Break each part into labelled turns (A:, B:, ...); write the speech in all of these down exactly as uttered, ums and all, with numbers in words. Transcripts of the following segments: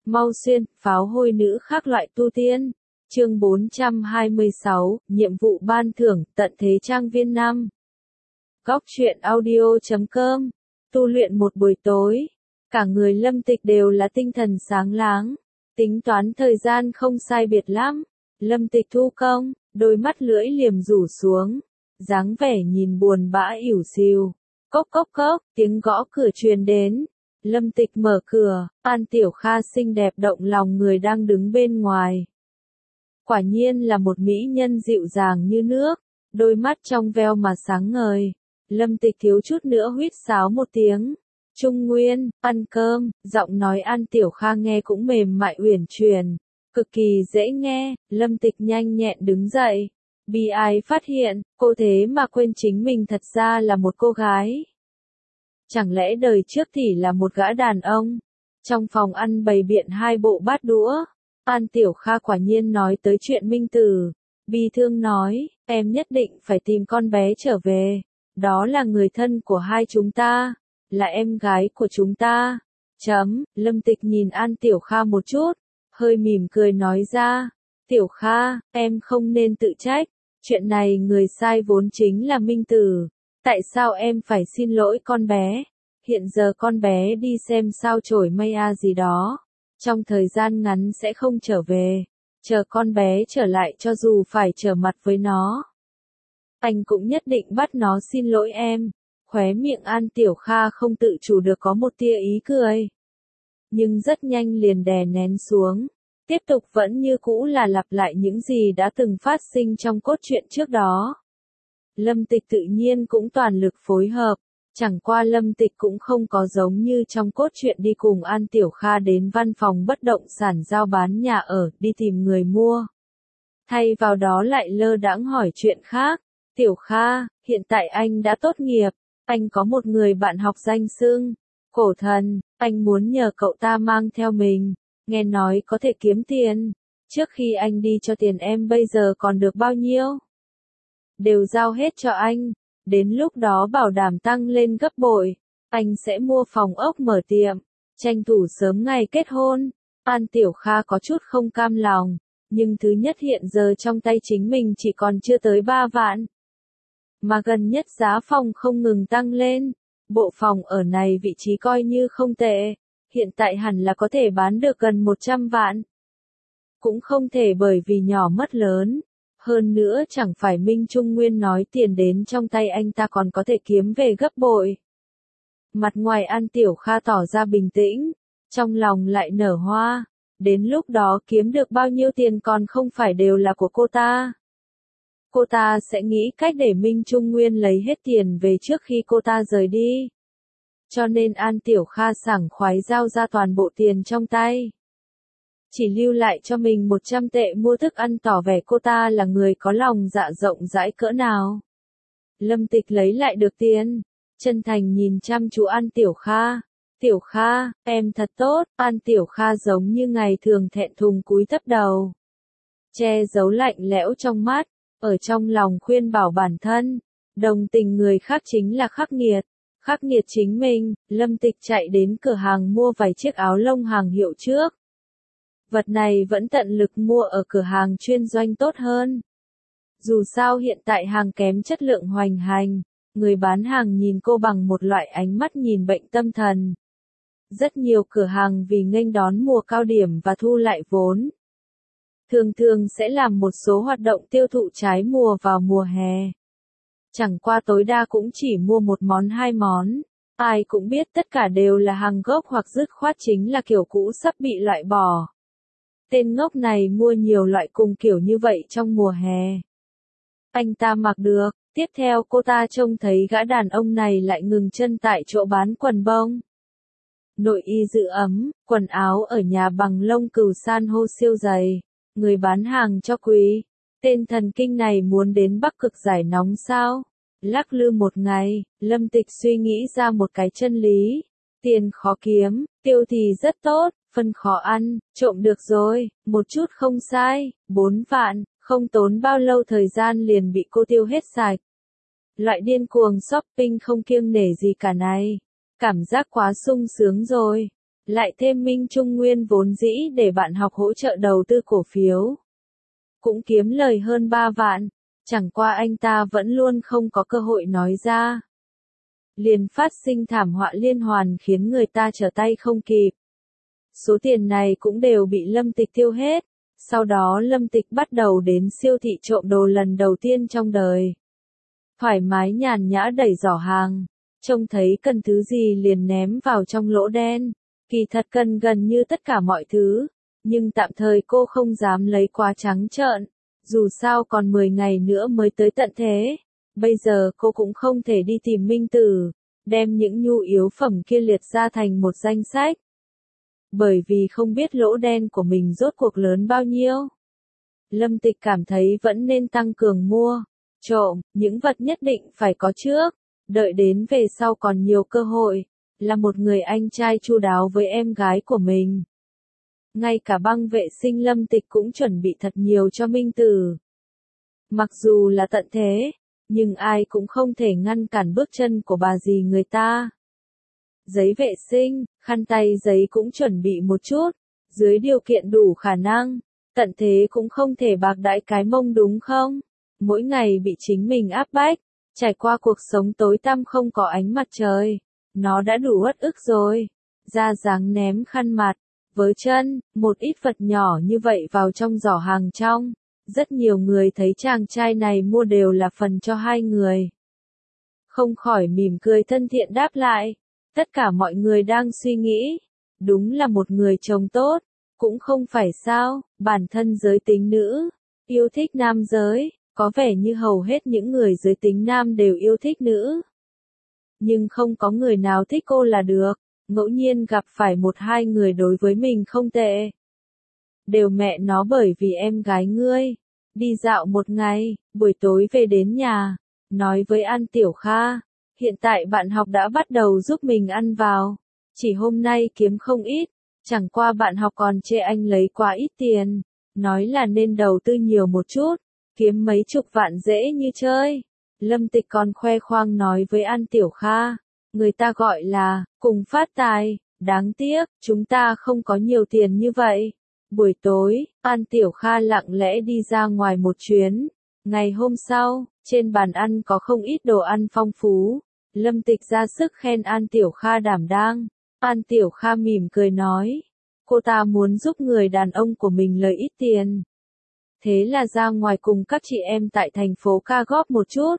A: Mau xuyên, pháo hôi nữ khác loại tu tiên. Chương bốn trăm hai mươi sáu, nhiệm vụ ban thưởng, tận thế trang viên năm. Góc truyện audio chấm com. Tu luyện một buổi tối. Cả người Lâm Tịch đều là tinh thần sáng láng. Tính toán thời gian không sai biệt lắm. Lâm Tịch thu công, đôi mắt lưỡi liềm rủ xuống. Dáng vẻ nhìn buồn bã ỉu xìu. Cốc cốc cốc, tiếng gõ cửa truyền đến. Lâm Tịch mở cửa, An Tiểu Kha xinh đẹp động lòng người đang đứng bên ngoài. Quả nhiên là một mỹ nhân dịu dàng như nước, đôi mắt trong veo mà sáng ngời. Lâm Tịch thiếu chút nữa huýt sáo một tiếng. Trung Nguyên, ăn cơm, giọng nói An Tiểu Kha nghe cũng mềm mại uyển chuyển, cực kỳ dễ nghe. Lâm Tịch nhanh nhẹn đứng dậy. Bi ai phát hiện, cô thế mà quên chính mình thật ra là một cô gái. Chẳng lẽ đời trước thì là một gã đàn ông? Trong phòng ăn bày biện hai bộ bát đũa. An Tiểu Kha quả nhiên nói tới chuyện Minh Tử. Bi thương nói, em nhất định phải tìm con bé trở về. Đó là người thân của hai chúng ta. Là em gái của chúng ta. Chấm, Lâm Tịch nhìn An Tiểu Kha một chút. Hơi mỉm cười nói ra. Tiểu Kha, em không nên tự trách. Chuyện này người sai vốn chính là Minh Tử. Tại sao em phải xin lỗi con bé? Hiện giờ con bé đi xem sao chổi mây a gì đó. Trong thời gian ngắn sẽ không trở về. Chờ con bé trở lại cho dù phải trở mặt với nó. Anh cũng nhất định bắt nó xin lỗi em. Khóe miệng An Tiểu Kha không tự chủ được có một tia ý cười. Nhưng rất nhanh liền đè nén xuống. Tiếp tục vẫn như cũ là lặp lại những gì đã từng phát sinh trong cốt truyện trước đó. Lâm Tịch tự nhiên cũng toàn lực phối hợp, chẳng qua Lâm Tịch cũng không có giống như trong cốt truyện đi cùng An Tiểu Kha đến văn phòng bất động sản giao bán nhà ở, đi tìm người mua. Thay vào đó lại lơ đãng hỏi chuyện khác. Tiểu Kha, hiện tại anh đã tốt nghiệp, anh có một người bạn học danh xưng, cổ thần, anh muốn nhờ cậu ta mang theo mình, nghe nói có thể kiếm tiền. Trước khi anh đi cho tiền em bây giờ còn được bao nhiêu? Đều giao hết cho anh, đến lúc đó bảo đảm tăng lên gấp bội, anh sẽ mua phòng ốc mở tiệm, tranh thủ sớm ngày kết hôn. An Tiểu Kha có chút không cam lòng, nhưng thứ nhất hiện giờ trong tay chính mình chỉ còn chưa tới ba vạn. Mà gần nhất giá phòng không ngừng tăng lên, bộ phòng ở này vị trí coi như không tệ, hiện tại hẳn là có thể bán được gần một trăm vạn. Cũng không thể bởi vì nhỏ mất lớn. Hơn nữa chẳng phải Minh Trung Nguyên nói tiền đến trong tay anh ta còn có thể kiếm về gấp bội. Mặt ngoài An Tiểu Kha tỏ ra bình tĩnh, trong lòng lại nở hoa. Đến lúc đó kiếm được bao nhiêu tiền còn không phải đều là của cô ta. Cô ta sẽ nghĩ cách để Minh Trung Nguyên lấy hết tiền về trước khi cô ta rời đi. Cho nên An Tiểu Kha sảng khoái giao ra toàn bộ tiền trong tay. Chỉ lưu lại cho mình một trăm tệ mua thức ăn tỏ vẻ cô ta là người có lòng dạ rộng rãi cỡ nào. Lâm Tịch lấy lại được tiền, chân thành nhìn chăm chú An Tiểu Kha. Tiểu Kha, em thật tốt. An Tiểu Kha giống như ngày thường thẹn thùng cúi thấp đầu. Che giấu lạnh lẽo trong mắt, ở trong lòng khuyên bảo bản thân. Đồng tình người khác chính là khắc nghiệt. Khắc nghiệt chính mình. Lâm Tịch chạy đến cửa hàng mua vài chiếc áo lông hàng hiệu trước. Vật này vẫn tận lực mua ở cửa hàng chuyên doanh tốt hơn. Dù sao hiện tại hàng kém chất lượng hoành hành, người bán hàng nhìn cô bằng một loại ánh mắt nhìn bệnh tâm thần. Rất nhiều cửa hàng vì nghênh đón mùa cao điểm và thu lại vốn, thường thường sẽ làm một số hoạt động tiêu thụ trái mùa vào mùa hè. Chẳng qua tối đa cũng chỉ mua một món hai món. Ai cũng biết tất cả đều là hàng gốc hoặc dứt khoát chính là kiểu cũ sắp bị loại bỏ. Tên ngốc này mua nhiều loại cùng kiểu như vậy trong mùa hè. Anh ta mặc được, tiếp theo cô ta trông thấy gã đàn ông này lại ngừng chân tại chỗ bán quần bông. Nội y giữ ấm, quần áo ở nhà bằng lông cừu san hô siêu dày, người bán hàng cho quý. Tên thần kinh này muốn đến Bắc Cực giải nóng sao? Lắc lư một ngày, Lâm Tịch suy nghĩ ra một cái chân lý. Tiền khó kiếm, tiêu thì rất tốt, phân khó ăn, trộm được rồi, một chút không sai, bốn vạn, không tốn bao lâu thời gian liền bị cô tiêu hết sạch. Loại điên cuồng shopping không kiêng nể gì cả này, cảm giác quá sung sướng rồi. lại thêm Minh Trung Nguyên vốn dĩ để bạn học hỗ trợ đầu tư cổ phiếu. Cũng kiếm lời hơn ba vạn, chẳng qua anh ta vẫn luôn không có cơ hội nói ra. Liền phát sinh thảm họa liên hoàn khiến người ta trở tay không kịp. Số tiền này cũng đều bị Lâm Tịch tiêu hết. Sau đó Lâm Tịch bắt đầu đến siêu thị trộm đồ lần đầu tiên trong đời. Thoải mái nhàn nhã đẩy giỏ hàng, trông thấy cần thứ gì liền ném vào trong lỗ đen. Kỳ thật cần gần như tất cả mọi thứ, nhưng tạm thời cô không dám lấy quá trắng trợn. Dù sao còn mười ngày nữa mới tới tận thế. Bây giờ cô cũng không thể đi tìm Minh Tử, đem những nhu yếu phẩm kia liệt ra thành một danh sách. Bởi vì không biết lỗ đen của mình rốt cuộc lớn bao nhiêu. Lâm Tịch cảm thấy vẫn nên tăng cường mua, trộm, những vật nhất định phải có trước, đợi đến về sau còn nhiều cơ hội, là một người anh trai chu đáo với em gái của mình. Ngay cả băng vệ sinh Lâm Tịch cũng chuẩn bị thật nhiều cho Minh Tử. Mặc dù là tận thế, nhưng ai cũng không thể ngăn cản bước chân của bà dì người ta. Giấy vệ sinh, khăn tay giấy cũng chuẩn bị một chút, dưới điều kiện đủ khả năng, tận thế cũng không thể bạc đãi cái mông đúng không? Mỗi ngày bị chính mình áp bách, trải qua cuộc sống tối tăm không có ánh mặt trời, nó đã đủ uất ức rồi. Ra dáng ném khăn mặt, với chân, một ít vật nhỏ như vậy vào trong giỏ hàng trong. Rất nhiều người thấy chàng trai này mua đều là phần cho hai người. Không khỏi mỉm cười thân thiện đáp lại. Tất cả mọi người đang suy nghĩ, đúng là một người chồng tốt, cũng không phải sao, bản thân giới tính nữ, yêu thích nam giới, có vẻ như hầu hết những người giới tính nam đều yêu thích nữ. Nhưng không có người nào thích cô là được, ngẫu nhiên gặp phải một hai người đối với mình không tệ. Đều mẹ nó bởi vì em gái ngươi, đi dạo một ngày, buổi tối về đến nhà, nói với An Tiểu Kha. Hiện tại bạn học đã bắt đầu giúp mình ăn vào. Chỉ hôm nay kiếm không ít. Chẳng qua bạn học còn chê anh lấy quá ít tiền. Nói là nên đầu tư nhiều một chút. Kiếm mấy chục vạn dễ như chơi. Lâm Tịch còn khoe khoang nói với An Tiểu Kha. Người ta gọi là, cùng phát tài. Đáng tiếc, chúng ta không có nhiều tiền như vậy. Buổi tối, An Tiểu Kha lặng lẽ đi ra ngoài một chuyến. Ngày hôm sau, trên bàn ăn có không ít đồ ăn phong phú. Lâm Tịch ra sức khen An Tiểu Kha đảm đang. An Tiểu Kha mỉm cười nói. Cô ta muốn giúp người đàn ông của mình lời ít tiền. Thế là ra ngoài cùng các chị em tại thành phố ca góp một chút.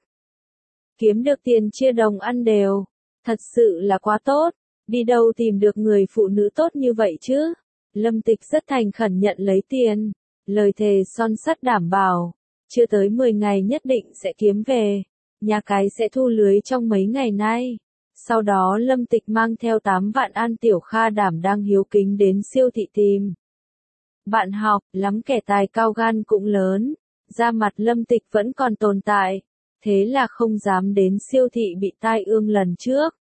A: Kiếm được tiền chia đồng ăn đều. Thật sự là quá tốt. Đi đâu tìm được người phụ nữ tốt như vậy chứ? Lâm Tịch rất thành khẩn nhận lấy tiền. Lời thề son sắt đảm bảo. Chưa tới mười ngày nhất định sẽ kiếm về. Nhà cái sẽ thu lưới trong mấy ngày nay. Sau đó Lâm Tịch mang theo tám vạn An Tiểu Kha đảm đang hiếu kính đến siêu thị tìm. Bạn học, lắm kẻ tài cao gan cũng lớn. Da mặt Lâm Tịch vẫn còn tồn tại. Thế là không dám đến siêu thị bị tai ương lần trước.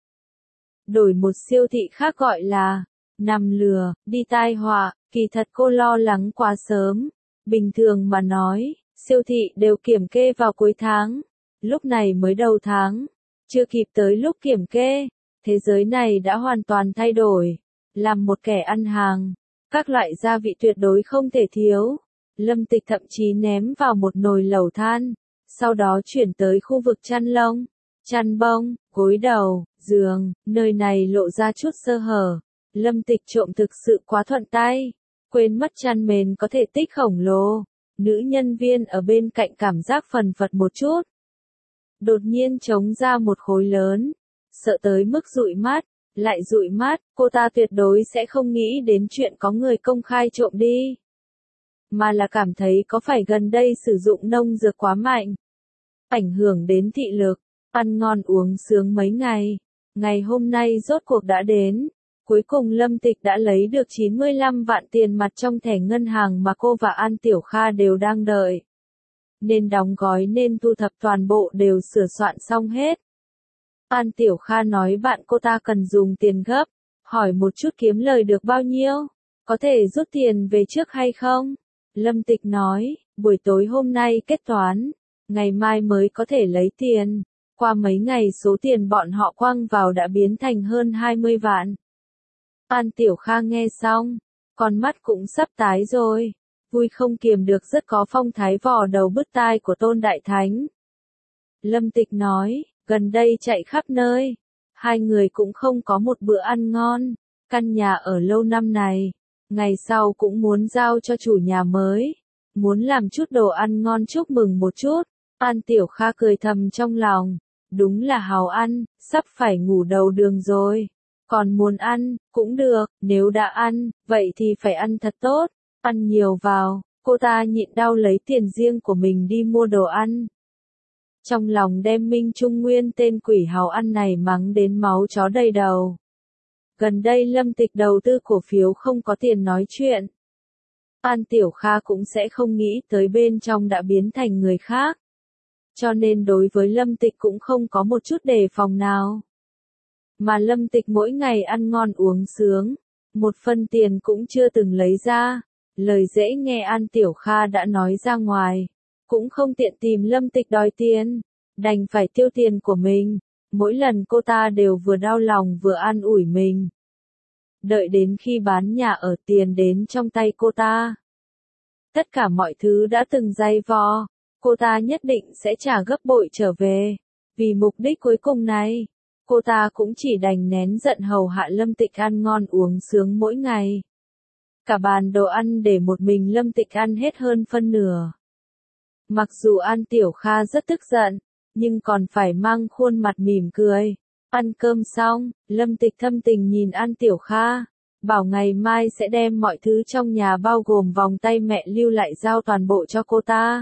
A: Đổi một siêu thị khác gọi là, nằm lừa, đi tai họa, kỳ thật cô lo lắng quá sớm. Bình thường mà nói, siêu thị đều kiểm kê vào cuối tháng. Lúc này mới đầu tháng, chưa kịp tới lúc kiểm kê, thế giới này đã hoàn toàn thay đổi. Làm một kẻ ăn hàng, các loại gia vị tuyệt đối không thể thiếu. Lâm Tịch thậm chí ném vào một nồi lẩu than, sau đó chuyển tới khu vực chăn lông, chăn bông, gối đầu, giường, nơi này lộ ra chút sơ hở. Lâm Tịch trộm thực sự quá thuận tay, quên mất chăn mền có thể tích khổng lồ. Nữ nhân viên ở bên cạnh cảm giác phần phật một chút. Đột nhiên trống ra một khối lớn, sợ tới mức dụi mắt, lại dụi mắt, cô ta tuyệt đối sẽ không nghĩ đến chuyện có người công khai trộm đi. Mà là cảm thấy có phải gần đây sử dụng nông dược quá mạnh, ảnh hưởng đến thị lực, ăn ngon uống sướng mấy ngày. Ngày hôm nay rốt cuộc đã đến, cuối cùng Lâm Tịch đã lấy được chín mươi lăm vạn tiền mặt trong thẻ ngân hàng mà cô và An Tiểu Kha đều đang đợi. Nên đóng gói nên thu thập toàn bộ đều sửa soạn xong hết. An Tiểu Kha nói bạn cô ta cần dùng tiền gấp, hỏi một chút kiếm lời được bao nhiêu, có thể rút tiền về trước hay không? Lâm Tịch nói, buổi tối hôm nay kết toán, ngày mai mới có thể lấy tiền. Qua mấy ngày số tiền bọn họ quăng vào đã biến thành hơn hai mươi vạn. An Tiểu Kha nghe xong, con mắt cũng sắp tái rồi, vui không kiềm được rất có phong thái vò đầu bứt tai của Tôn Đại Thánh. Lâm Tịch nói, gần đây chạy khắp nơi, hai người cũng không có một bữa ăn ngon, căn nhà ở lâu năm này, ngày sau cũng muốn giao cho chủ nhà mới, muốn làm chút đồ ăn ngon chúc mừng một chút. An Tiểu Kha cười thầm trong lòng, đúng là hào ăn, sắp phải ngủ đầu đường rồi. Còn muốn ăn, cũng được, nếu đã ăn, vậy thì phải ăn thật tốt, ăn nhiều vào, cô ta nhịn đau lấy tiền riêng của mình đi mua đồ ăn. Trong lòng đem Minh Trung Nguyên tên quỷ hào ăn này mắng đến máu chó đầy đầu. Gần đây Lâm Tịch đầu tư cổ phiếu không có tiền nói chuyện. An Tiểu Kha cũng sẽ không nghĩ tới bên trong đã biến thành người khác. Cho nên đối với Lâm Tịch cũng không có một chút đề phòng nào. Mà Lâm Tịch mỗi ngày ăn ngon uống sướng, một phân tiền cũng chưa từng lấy ra, lời dễ nghe An Tiểu Kha đã nói ra ngoài, cũng không tiện tìm Lâm Tịch đòi tiền, đành phải tiêu tiền của mình, mỗi lần cô ta đều vừa đau lòng vừa an ủi mình. Đợi đến khi bán nhà ở tiền đến trong tay cô ta. Tất cả mọi thứ đã từng dày vò, cô ta nhất định sẽ trả gấp bội trở về, vì mục đích cuối cùng này. Cô ta cũng chỉ đành nén giận hầu hạ Lâm Tịch ăn ngon uống sướng mỗi ngày. Cả bàn đồ ăn để một mình Lâm Tịch ăn hết hơn phân nửa. Mặc dù An Tiểu Kha rất tức giận, nhưng còn phải mang khuôn mặt mỉm cười. Ăn cơm xong, Lâm Tịch thâm tình nhìn An Tiểu Kha, bảo ngày mai sẽ đem mọi thứ trong nhà bao gồm vòng tay mẹ lưu lại giao toàn bộ cho cô ta.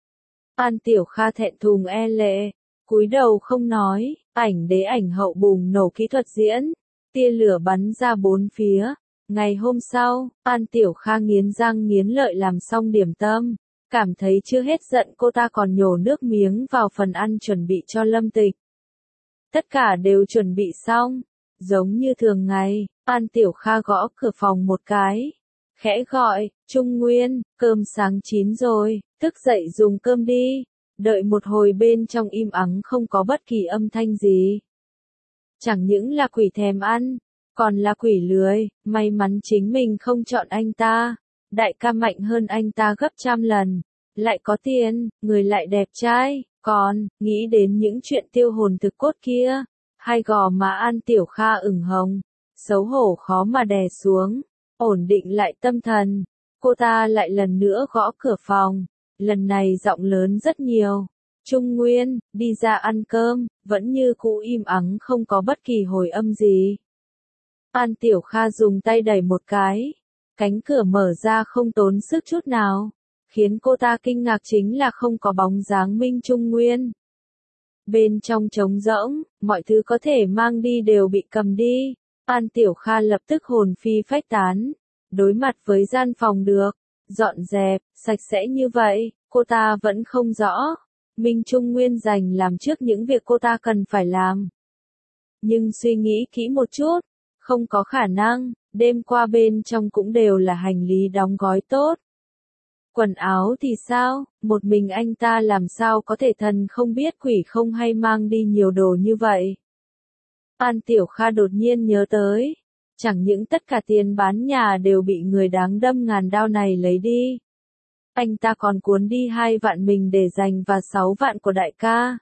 A: An Tiểu Kha thẹn thùng e lệ, cúi đầu không nói, ảnh đế ảnh hậu bùng nổ kỹ thuật diễn, tia lửa bắn ra bốn phía. Ngày hôm sau, An Tiểu Kha nghiến răng nghiến lợi làm xong điểm tâm, cảm thấy chưa hết giận cô ta còn nhổ nước miếng vào phần ăn chuẩn bị cho Lâm Tịch. Tất cả đều chuẩn bị xong, giống như thường ngày, An Tiểu Kha gõ cửa phòng một cái, khẽ gọi, Trung Nguyên, cơm sáng chín rồi, thức dậy dùng cơm đi. Đợi một hồi bên trong im ắng không có bất kỳ âm thanh gì. Chẳng những là quỷ thèm ăn, còn là quỷ lười, may mắn chính mình không chọn anh ta. Đại ca mạnh hơn anh ta gấp trăm lần, lại có tiền, người lại đẹp trai, còn, nghĩ đến những chuyện tiêu hồn thực cốt kia. Hai gò má An Tiểu Kha ửng hồng, xấu hổ khó mà đè xuống, ổn định lại tâm thần. Cô ta lại lần nữa gõ cửa phòng. Lần này giọng lớn rất nhiều. Trung Nguyên, đi ra ăn cơm, vẫn như cũ im ắng không có bất kỳ hồi âm gì. An Tiểu Kha dùng tay đẩy một cái. Cánh cửa mở ra không tốn sức chút nào. Khiến cô ta kinh ngạc chính là không có bóng dáng Minh Trung Nguyên. Bên trong trống rỗng, mọi thứ có thể mang đi đều bị cầm đi. An Tiểu Kha lập tức hồn phi phách tán. Đối mặt với gian phòng được dọn dẹp, sạch sẽ như vậy, cô ta vẫn không rõ. Minh Trung Nguyên dành làm trước những việc cô ta cần phải làm. Nhưng suy nghĩ kỹ một chút, không có khả năng, đêm qua bên trong cũng đều là hành lý đóng gói tốt. Quần áo thì sao, một mình anh ta làm sao có thể thần không biết quỷ không hay mang đi nhiều đồ như vậy. An Tiểu Kha đột nhiên nhớ tới. Chẳng những tất cả tiền bán nhà đều bị người đáng đâm ngàn đao này lấy đi. Anh ta còn cuốn đi hai vạn mình để dành và sáu vạn của đại ca.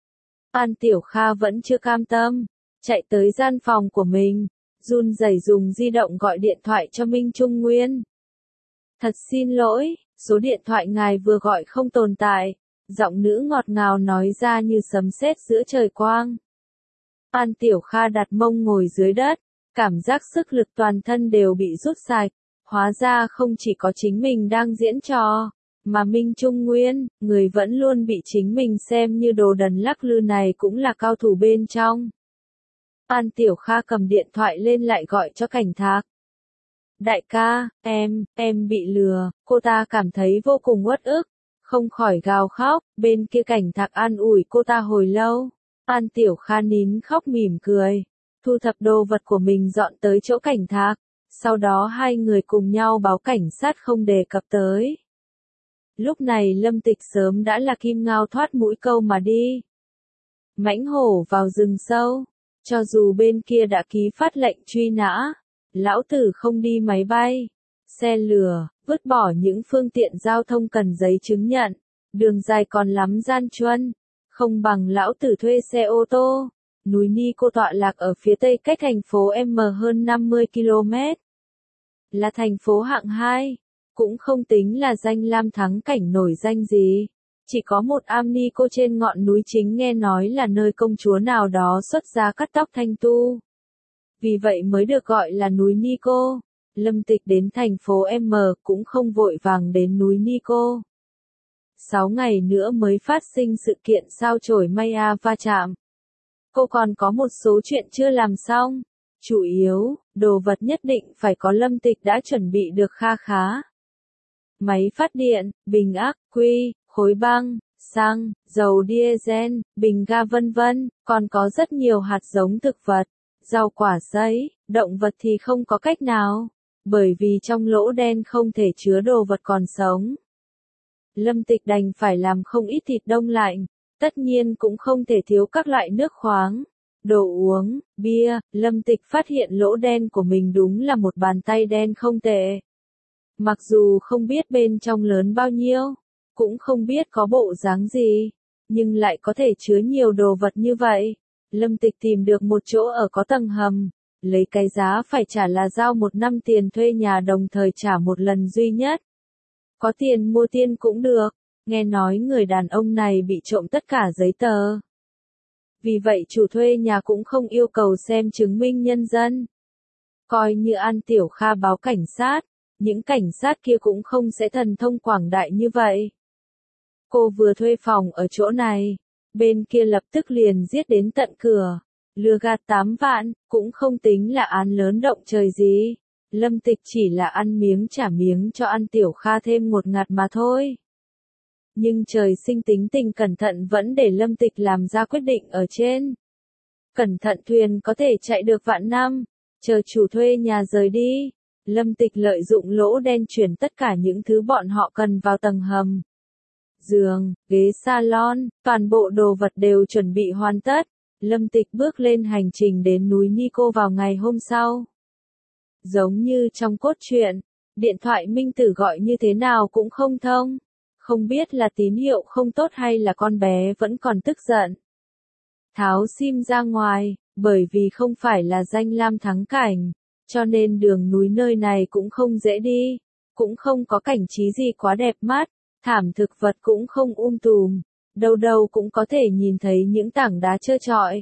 A: An Tiểu Kha vẫn chưa cam tâm, chạy tới gian phòng của mình, run rẩy dùng di động gọi điện thoại cho Minh Trung Nguyên. Thật xin lỗi, số điện thoại ngài vừa gọi không tồn tại, giọng nữ ngọt ngào nói ra như sấm sét giữa trời quang. An Tiểu Kha đặt mông ngồi dưới đất. Cảm giác sức lực toàn thân đều bị rút sạch, hóa ra không chỉ có chính mình đang diễn trò, mà Minh Trung Nguyên, người vẫn luôn bị chính mình xem như đồ đần lắc lư này cũng là cao thủ bên trong. An Tiểu Kha cầm điện thoại lên lại gọi cho Cảnh Thạc. Đại ca, em, em bị lừa, cô ta cảm thấy vô cùng uất ức, không khỏi gào khóc, bên kia Cảnh Thạc an ủi cô ta hồi lâu. An Tiểu Kha nín khóc mỉm cười. Thu thập đồ vật của mình dọn tới chỗ Cảnh Thạc, sau đó hai người cùng nhau báo cảnh sát không đề cập tới. Lúc này Lâm Tịch sớm đã là kim ngao thoát mũi câu mà đi. Mãnh hổ vào rừng sâu, cho dù bên kia đã ký phát lệnh truy nã, Lão tử không đi máy bay, xe lửa, vứt bỏ những phương tiện giao thông cần giấy chứng nhận. Đường dài còn lắm gian truân, không bằng lão tử thuê xe ô tô. Núi Nico tọa lạc ở phía tây cách thành phố M hơn năm mươi ki lô mét. Là thành phố hạng hai, cũng không tính là danh lam thắng cảnh nổi danh gì. Chỉ có một am Nico trên ngọn núi chính nghe nói là nơi công chúa nào đó xuất gia cắt tóc thanh tu. Vì vậy mới được gọi là núi Nico. Lâm Tịch đến thành phố M cũng không vội vàng đến núi Nico. Sáu ngày nữa mới phát sinh sự kiện sao chổi Maya va chạm. Cô còn có một số chuyện chưa làm xong. Chủ yếu, đồ vật nhất định phải có Lâm Tịch đã chuẩn bị được kha khá. Máy phát điện, bình ắc quy, khối băng, xăng, dầu diesel, bình ga vân vân, còn có rất nhiều hạt giống thực vật, rau quả sấy, động vật thì không có cách nào, bởi vì trong lỗ đen không thể chứa đồ vật còn sống. Lâm Tịch đành phải làm không ít thịt đông lạnh, tất nhiên cũng không thể thiếu các loại nước khoáng, đồ uống, bia. Lâm Tịch phát hiện lỗ đen của mình đúng là một bàn tay đen không tệ. Mặc dù không biết bên trong lớn bao nhiêu, cũng không biết có bộ dáng gì, nhưng lại có thể chứa nhiều đồ vật như vậy. Lâm Tịch tìm được một chỗ ở có tầng hầm, lấy cái giá phải trả là giao một năm tiền thuê nhà đồng thời trả một lần duy nhất. Có tiền mua tiên cũng được, nghe nói người đàn ông này bị trộm tất cả giấy tờ. Vì vậy chủ thuê nhà cũng không yêu cầu xem chứng minh nhân dân. Coi như An Tiểu Kha báo cảnh sát, những cảnh sát kia cũng không sẽ thần thông quảng đại như vậy. Cô vừa thuê phòng ở chỗ này, bên kia lập tức liền giết đến tận cửa, lừa gạt tám vạn, cũng không tính là án lớn động trời gì. Lâm Tịch chỉ là ăn miếng trả miếng cho An Tiểu Kha thêm một ngạt mà thôi. Nhưng trời sinh tính tình cẩn thận vẫn để Lâm Tịch làm ra quyết định ở trên. Cẩn thận thuyền có thể chạy được vạn năm, chờ chủ thuê nhà rời đi. Lâm Tịch lợi dụng lỗ đen chuyển tất cả những thứ bọn họ cần vào tầng hầm. Giường, ghế salon, toàn bộ đồ vật đều chuẩn bị hoàn tất. Lâm Tịch bước lên hành trình đến núi Nico vào ngày hôm sau. Giống như trong cốt truyện, điện thoại Minh Tử gọi như thế nào cũng không thông. Không biết là tín hiệu không tốt hay là con bé vẫn còn tức giận. Tháo sim ra ngoài, bởi vì không phải là danh lam thắng cảnh, cho nên đường núi nơi này cũng không dễ đi, cũng không có cảnh trí gì quá đẹp mắt, thảm thực vật cũng không um tùm, đâu đâu cũng có thể nhìn thấy những tảng đá trơ trọi.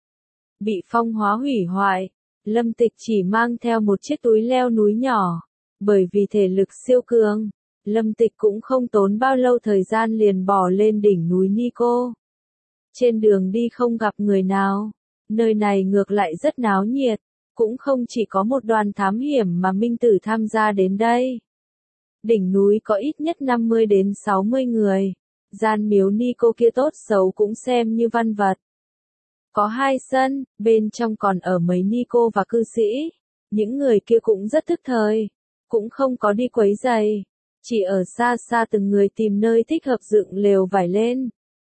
A: Bị phong hóa hủy hoại, Lâm Tịch chỉ mang theo một chiếc túi leo núi nhỏ, bởi vì thể lực siêu cường. Lâm Tịch cũng không tốn bao lâu thời gian liền bò lên đỉnh núi Nico. Trên đường đi không gặp người nào, nơi này ngược lại rất náo nhiệt, cũng không chỉ có một đoàn thám hiểm mà Minh Tử tham gia đến đây. Đỉnh núi có ít nhất năm mươi đến sáu mươi người, gian miếu Nico kia tốt xấu cũng xem như văn vật. Có hai sân, bên trong còn ở mấy Nico và cư sĩ, những người kia cũng rất thức thời, cũng không có đi quấy rầy. Chỉ ở xa xa từng người tìm nơi thích hợp dựng lều vải lên.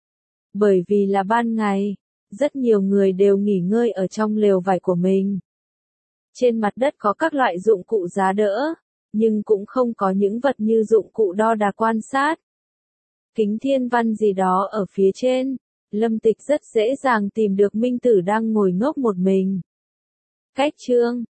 A: Bởi vì là ban ngày, rất nhiều người đều nghỉ ngơi ở trong lều vải của mình. Trên mặt đất có các loại dụng cụ giá đỡ, nhưng cũng không có những vật như dụng cụ đo đạc quan sát. Kính thiên văn gì đó ở phía trên, Lâm Tịch rất dễ dàng tìm được Minh Tử đang ngồi ngốc một mình. Cách chương